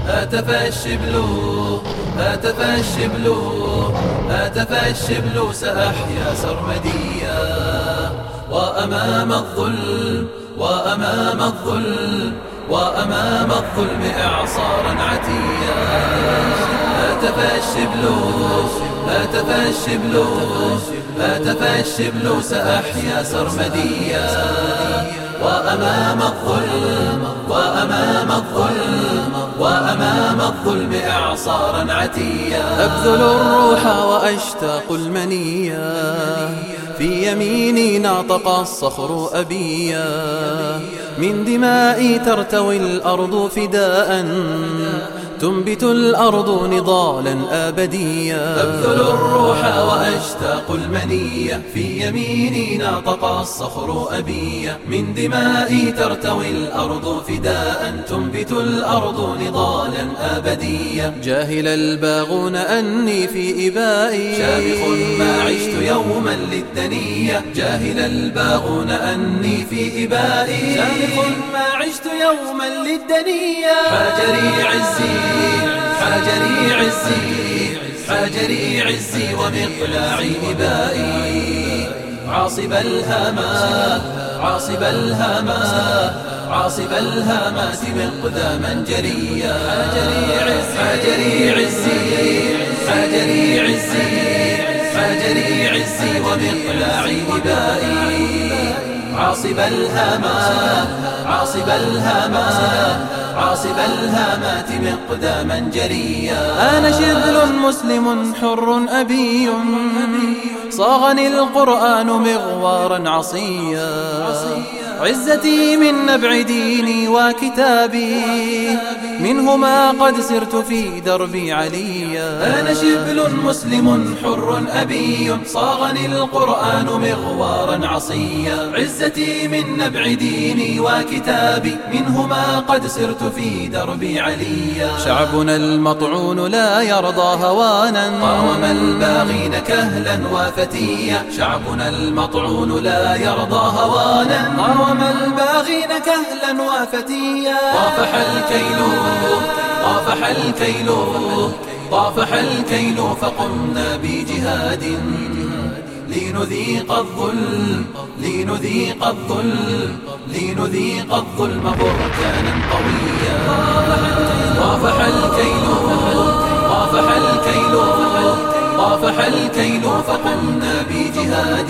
هتف الشبل هتف الشبل هتف الشبل سأحيا سرمديا وأمام الظلم وأمام الظلم وأمام الظلم إعصارا عتيا هتف الشبل هتف الشبل هتف الشبل سأحيا سرمديا وأمام الظلم وأمام الظلم وأمام الظلم إعصارا عتيا أبذل الروح وأشتاق المنيا في يميني ناطق الصخر أبيا من دمائي ترتوي الأرض فداء تنبت الأرض نضالا أبديا أبذل الروح وأشتاق المنية في يميني ناطق الصخر أبيا من دمائي ترتوي الأرض فداء تنبت الأرض نضالا أبديا جاهل الباغون أني في إبائي شامخ ما عشت يوما للدنية جاهل الباغون أني في إبائي شامخ ما عشت يوما للدنيا حاجري عزي حاجري عزي حاجري عزي ومقلاعي إبائي عاصب الهامات عاصب الهامات عاصب الهامات مقداما جريا حاجري عزي حاجري عزي حاجري عزي ومقلاعي إبائي عاصب الهامات عاصب الهامات عاصب الهامات مقداما جريا أنا شبل مسلم حر أبي صاغني القرآن مغوارا عصيا عزتي من نبع ديني وكتابي منهما قد سرت في دربي عليا أنا شبل مسلم حر أبي صاغني القرآن مغوارا عصيا عزتي من نبع ديني وكتابي منهما قد سرت في دربي عليا شعبنا المطعون لا يرضى هوانا قاوم الباغين كهلا وفتيا شعبنا المطعون لا يرضى هوانا قاوم الباغين كهلا وفتيا طافح الكيل طافح الكيل طافح الكيل فقمنا بجهاد لنذيق الظلم لنذيق الظلم لنذيق الظلم بركانا قويا طافح الكيل طافح الكيل طافح الكيل فقمنا بجهاد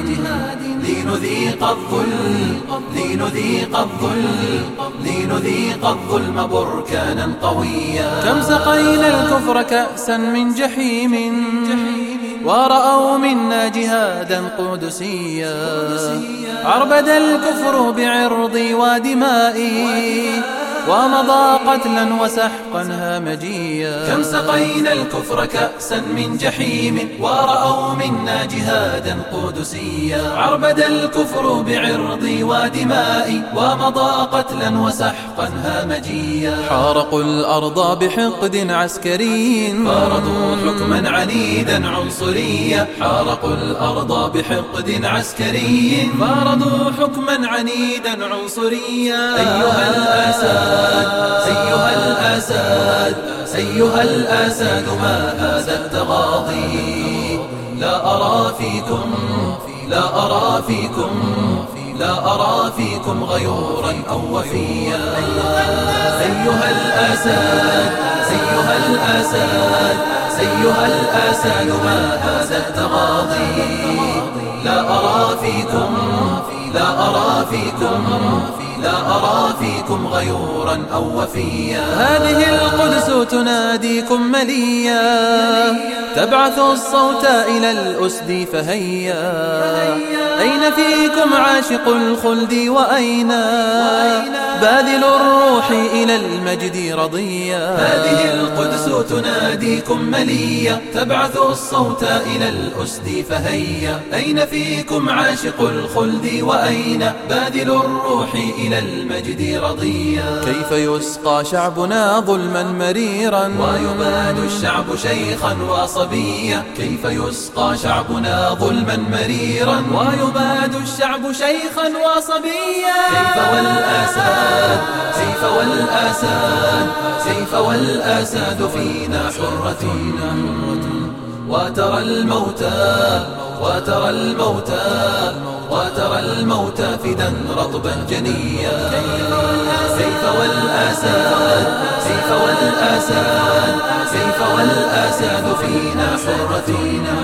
لنذيق الظلم لنذيق الظلم لنذيق الظلم بركانا قويا كم سقينا الكفر كأسا من جحيم ورأوا منا جهادا قدسيا عربد الكفر بعرضي ودمائي ومضى قتلا وسحقا هامجيا كم سقينا الكفر كأسا من جحيم ورأوا منا جهادا قدسيا عربد الكفر بعرضي ودمائي ومضى قتلا وسحقا هامجيا حارقوا الأرض بحقد عسكري فرضوا حكما عنيدا عنصريا حارقوا الأرض بحقد عسكري فرضوا حكما عنيدا عنصريا أيها الأساد أيها الأساد أيها الأساد ما هذا التغاضي لا أرى فيكم لا أرى فيكم لا أرى فيكم غيورا أو وفيا أيها الأساد أيها الأساد أيها الأساد ما هذا التغاضي لا أرى فيكم لا أرى فيكم لا أرى فيكم غيورا أو وفيا هذه القدس تناديكم مليا تبعث الصوت إلى الأسد فهيا أين فيكم عاشق الخلد وأين باذل الروح إلى المجد رضيا هذه القدس تناديكم مليا تبعث الصوت إلى الأسد فهيا أين فيكم عاشق الخلد وأين رأينا باذل الروح إلى المجد رضيا. كيف يسقى شعبنا ظلما مريرا ويباد الشعب شيخا وصبيا. كيف يسقى شعبنا ظلما مريرا ويباد الشعب شيخا وصبيا. كيف والأساد كيف والأساد كيف والأساد فينا حرة. وترى الموتى وترى الموتى وترى الموتى فدا رطبا جنيا. كيف والأساد كيف والأساد كيف والأساد فينا حرة.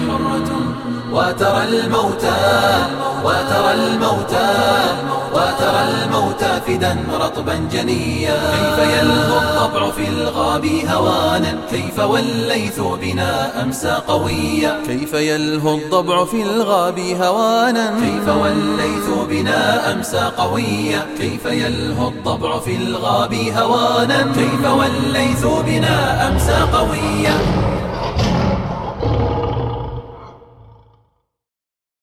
وترى الموتى وترى الموتى وترى الموتى فدا رطبا جنيا. كيف يلهو الضبع في الغاب هوانا. كيف والليث بنا أمسى قويا. كيف يلهو الضبع في الغاب هوانا. كيف والليث بنا أمسى قويا. كيف يلهو الضبع في الغاب هوانا. كيف والليث بنا أمسى قويا.